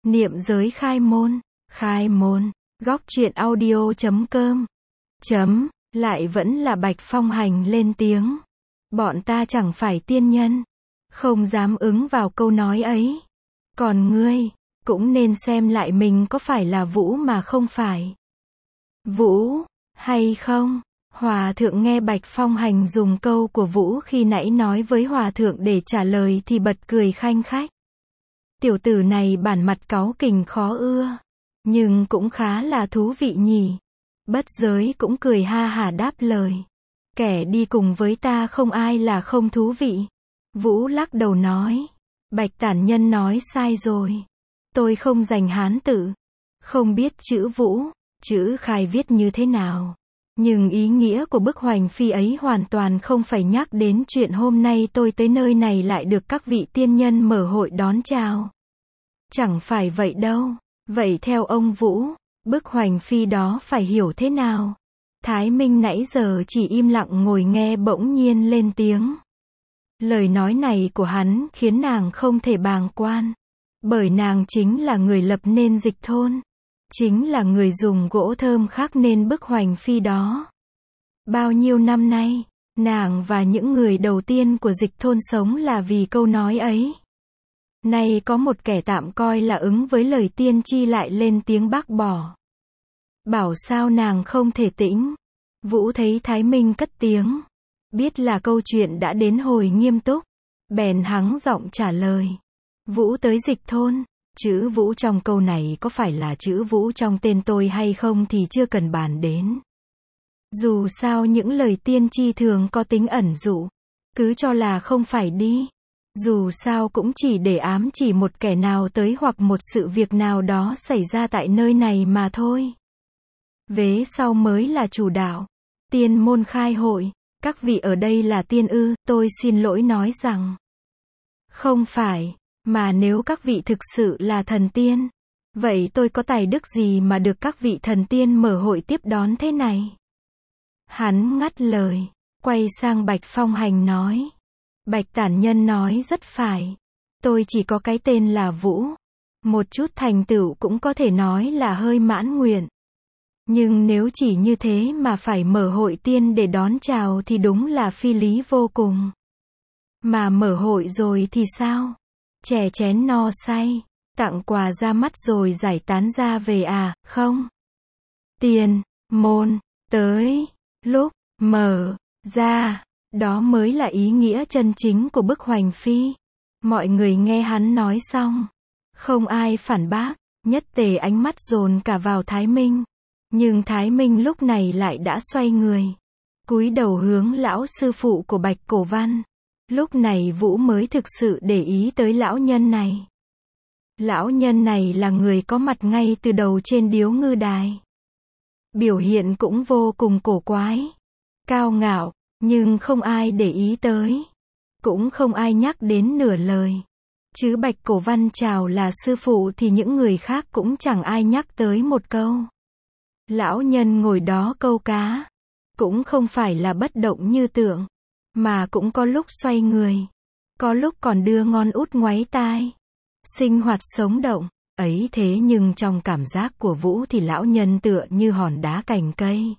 Niệm giới khai môn, góc truyện audio.com. Lại vẫn là Bạch Phong Hành lên tiếng. Bọn ta chẳng phải tiên nhân, không dám ứng vào câu nói ấy. Còn ngươi, cũng nên xem lại mình có phải là Vũ mà không phải Vũ, hay không? Hòa thượng nghe Bạch Phong Hành dùng câu của Vũ khi nãy nói với hòa thượng để trả lời thì bật cười khanh khách. Tiểu tử này bản mặt cáu kỉnh khó ưa, nhưng cũng khá là thú vị nhỉ. Bất giới cũng cười ha hả đáp lời. Kẻ đi cùng với ta không ai là không thú vị. Vũ lắc đầu nói. Bạch tản nhân nói sai rồi. Tôi không dành Hán tự, không biết chữ Vũ, chữ khai viết như thế nào. Nhưng ý nghĩa của bức hoành phi ấy hoàn toàn không phải nhắc đến chuyện hôm nay tôi tới nơi này lại được các vị tiên nhân mở hội đón chào. Chẳng phải vậy đâu. Vậy theo ông Vũ, bức hoành phi đó phải hiểu thế nào? Thái Minh nãy giờ chỉ im lặng ngồi nghe bỗng nhiên lên tiếng. Lời nói này của hắn khiến nàng không thể bàng quan. Bởi nàng chính là người lập nên Dịch Thôn. Chính là người dùng gỗ thơm khắc nên bức hoành phi đó. Bao nhiêu năm nay, nàng và những người đầu tiên của Dịch Thôn sống là vì câu nói ấy. Nay có một kẻ tạm coi là ứng với lời tiên tri lại lên tiếng bác bỏ. Bảo sao nàng không thể tĩnh. Vũ thấy Thái Minh cất tiếng. Biết là câu chuyện đã đến hồi nghiêm túc. Bèn hắng giọng trả lời. Vũ tới Dịch Thôn. Chữ Vũ trong câu này có phải là chữ Vũ trong tên tôi hay không thì chưa cần bàn đến. Dù sao những lời tiên tri thường có tính ẩn dụ. Cứ cho là không phải đi. Dù sao cũng chỉ để ám chỉ một kẻ nào tới hoặc một sự việc nào đó xảy ra tại nơi này mà thôi. Vế sau mới là chủ đạo. Tiên môn khai hội. Các vị ở đây là tiên ư? Tôi xin lỗi nói rằng. Không phải. Mà nếu các vị thực sự là thần tiên, vậy tôi có tài đức gì mà được các vị thần tiên mở hội tiếp đón thế này? Hắn ngắt lời, quay sang Bạch Phong Hành nói. Bạch tản nhân nói rất phải. Tôi chỉ có cái tên là Vũ. Một chút thành tựu cũng có thể nói là hơi mãn nguyện. Nhưng nếu chỉ như thế mà phải mở hội tiên để đón chào thì đúng là phi lý vô cùng. Mà mở hội rồi thì sao? Chè chén no say, tặng quà ra mắt rồi giải tán ra về à, không? Tiền, môn, tới, lúc, mở, ra, đó mới là ý nghĩa chân chính của bức hoành phi. Mọi người nghe hắn nói xong, không ai phản bác, nhất tề ánh mắt dồn cả vào Thái Minh. Nhưng Thái Minh lúc này lại đã xoay người, cúi đầu hướng lão sư phụ của Bạch Cổ Văn. Lúc này Vũ mới thực sự để ý tới lão nhân này. Lão nhân này là người có mặt ngay từ đầu trên điếu ngư đài. Biểu hiện cũng vô cùng cổ quái, cao ngạo, nhưng không ai để ý tới. Cũng không ai nhắc đến nửa lời. Chứ Bạch Cổ Văn chào là sư phụ thì những người khác cũng chẳng ai nhắc tới một câu. Lão nhân ngồi đó câu cá. Cũng không phải là bất động như tưởng. Mà cũng có lúc xoay người. Có lúc còn đưa ngón út ngoáy tai. Sinh hoạt sống động. Ấy thế nhưng trong cảm giác của Vũ thì lão nhân tựa như hòn đá cành cây.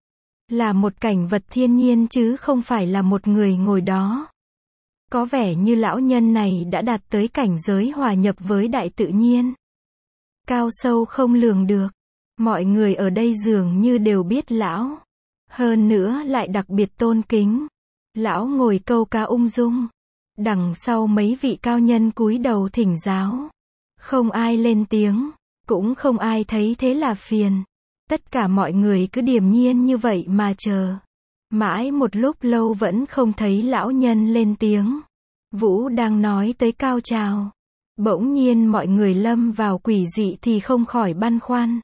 Là một cảnh vật thiên nhiên chứ không phải là một người ngồi đó. Có vẻ như lão nhân này đã đạt tới cảnh giới hòa nhập với đại tự nhiên. Cao sâu không lường được. Mọi người ở đây dường như đều biết lão. Hơn nữa lại đặc biệt tôn kính. Lão ngồi câu cá ung dung. Đằng sau mấy vị cao nhân cúi đầu thỉnh giáo. Không ai lên tiếng. Cũng không ai thấy thế là phiền. Tất cả mọi người cứ điềm nhiên như vậy mà chờ. Mãi một lúc lâu vẫn không thấy lão nhân lên tiếng. Vũ đang nói tới cao trào. Bỗng nhiên mọi người lâm vào quỷ dị thì không khỏi băn khoăn.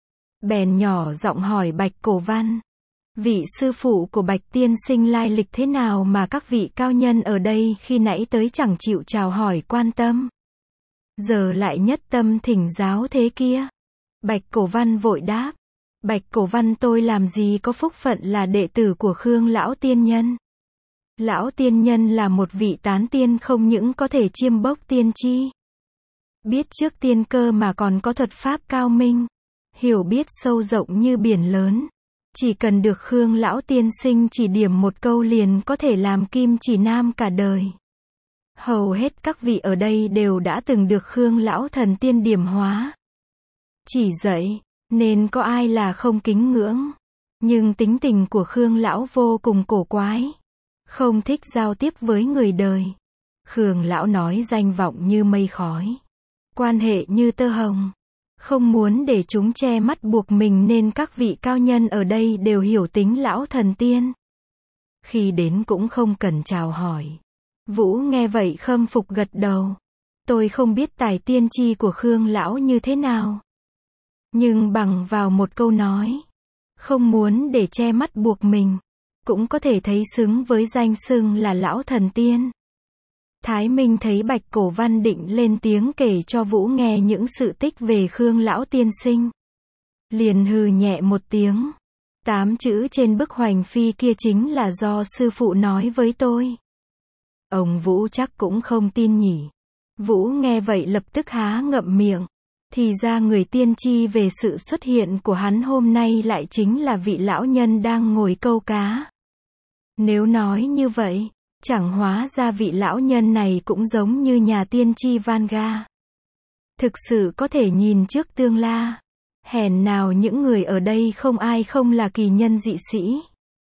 Bèn nhỏ giọng hỏi Bạch Cổ Văn. Vị sư phụ của Bạch tiên sinh lai lịch thế nào mà các vị cao nhân ở đây khi nãy tới chẳng chịu chào hỏi quan tâm. Giờ lại nhất tâm thỉnh giáo thế kia. Bạch Cổ Văn vội đáp. Bạch Cổ Văn tôi làm gì có phúc phận là đệ tử của Khương Lão Tiên Nhân. Lão Tiên Nhân là một vị tán tiên không những có thể chiêm bốc tiên tri. Biết trước tiên cơ mà còn có thuật pháp cao minh. Hiểu biết sâu rộng như biển lớn. Chỉ cần được Khương lão tiên sinh chỉ điểm một câu liền có thể làm kim chỉ nam cả đời. Hầu hết các vị ở đây đều đã từng được Khương lão thần tiên điểm hóa. Chỉ dạy, nên có ai là không kính ngưỡng. Nhưng tính tình của Khương lão vô cùng cổ quái. Không thích giao tiếp với người đời. Khương lão nói danh vọng như mây khói. Quan hệ như tơ hồng. Không muốn để chúng che mắt buộc mình nên các vị cao nhân ở đây đều hiểu tính lão thần tiên. Khi đến cũng không cần chào hỏi. Vũ nghe vậy khâm phục gật đầu. Tôi không biết tài tiên tri của Khương lão như thế nào. Nhưng bằng vào một câu nói. Không muốn để che mắt buộc mình. Cũng có thể thấy xứng với danh xưng là lão thần tiên. Thái Minh thấy Bạch Cổ Văn định lên tiếng kể cho Vũ nghe những sự tích về Khương lão tiên sinh. Liền hừ nhẹ một tiếng. 8 chữ trên bức hoành phi kia chính là do sư phụ nói với tôi. Ông Vũ chắc cũng không tin nhỉ. Vũ nghe vậy lập tức há ngậm miệng. Thì ra người tiên tri về sự xuất hiện của hắn hôm nay lại chính là vị lão nhân đang ngồi câu cá. Nếu nói như vậy, chẳng hóa ra vị lão nhân này cũng giống như nhà tiên tri Vanga. Thực sự có thể nhìn trước tương la. Hèn nào những người ở đây không ai không là kỳ nhân dị sĩ.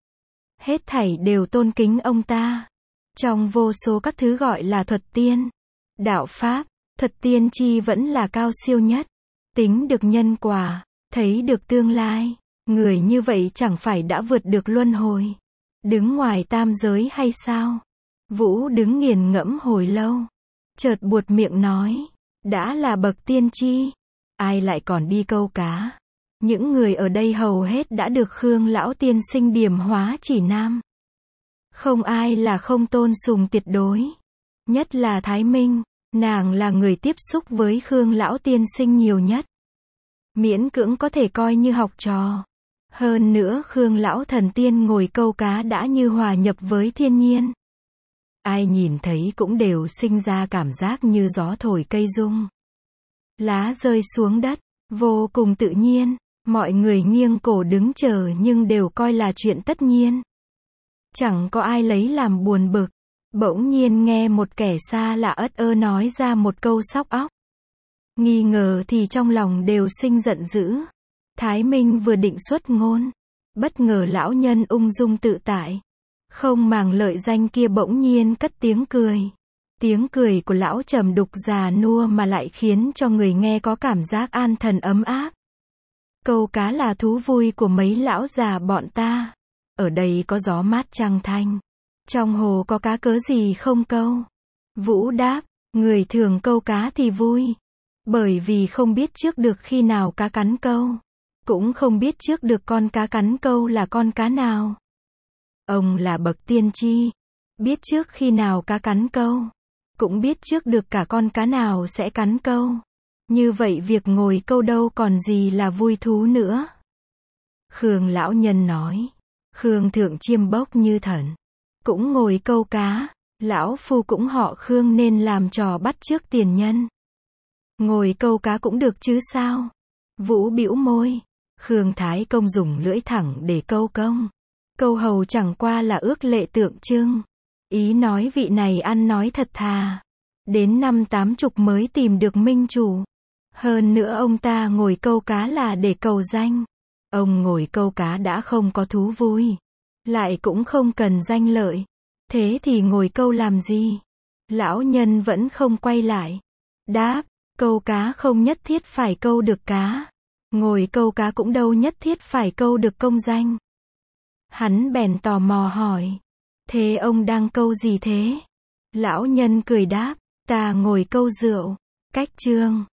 Hết thảy đều tôn kính ông ta. Trong vô số các thứ gọi là thuật tiên, đạo pháp, thuật tiên tri vẫn là cao siêu nhất. Tính được nhân quả, thấy được tương lai. Người như vậy chẳng phải đã vượt được luân hồi. Đứng ngoài tam giới hay sao? Vũ đứng nghiền ngẫm hồi lâu. Chợt buột miệng nói. Đã là bậc tiên tri. Ai lại còn đi câu cá? Những người ở đây hầu hết đã được Khương lão tiên sinh điểm hóa chỉ nam. Không ai là không tôn sùng tuyệt đối. Nhất là Thái Minh. Nàng là người tiếp xúc với Khương lão tiên sinh nhiều nhất. Miễn cưỡng có thể coi như học trò. Hơn nữa Khương lão thần tiên ngồi câu cá đã như hòa nhập với thiên nhiên. Ai nhìn thấy cũng đều sinh ra cảm giác như gió thổi cây rung. Lá rơi xuống đất, vô cùng tự nhiên. Mọi người nghiêng cổ đứng chờ nhưng đều coi là chuyện tất nhiên. Chẳng có ai lấy làm buồn bực. Bỗng nhiên nghe một kẻ xa lạ ất ơ nói ra một câu sóc óc. Nghi ngờ thì trong lòng đều sinh giận dữ. Thái Minh vừa định xuất ngôn. Bất ngờ lão nhân ung dung tự tại. Không màng lợi danh kia bỗng nhiên cất tiếng cười. Tiếng cười của lão trầm đục già nua mà lại khiến cho người nghe có cảm giác an thần ấm áp. Câu cá là thú vui của mấy lão già bọn ta. Ở đây có gió mát trăng thanh. Trong hồ có cá cớ gì không câu? Vũ đáp, người thường câu cá thì vui. Bởi vì không biết trước được khi nào cá cắn câu. Cũng không biết trước được con cá cắn câu là con cá nào. Ông là bậc tiên tri. Biết trước khi nào cá cắn câu. Cũng biết trước được cả con cá nào sẽ cắn câu. Như vậy việc ngồi câu đâu còn gì là vui thú nữa. Khương lão nhân nói. Khương thượng chiêm bốc như thần. Cũng ngồi câu cá. Lão phu cũng họ Khương nên làm trò bắt chước tiền nhân. Ngồi câu cá cũng được chứ sao? Vũ bĩu môi. Khương Thái Công dùng lưỡi thẳng để câu công. Câu hầu chẳng qua là ước lệ tượng trưng. Ý nói vị này ăn nói thật thà. Đến 50-80 mới tìm được minh chủ. Hơn nữa ông ta ngồi câu cá là để cầu danh. Ông ngồi câu cá đã không có thú vui. Lại cũng không cần danh lợi. Thế thì ngồi câu làm gì? Lão nhân vẫn không quay lại. Đáp, câu cá không nhất thiết phải câu được cá. Ngồi câu cá cũng đâu nhất thiết phải câu được công danh. Hắn bèn tò mò hỏi. Thế ông đang câu gì thế? Lão nhân cười đáp, ta ngồi câu rượu. Cách chương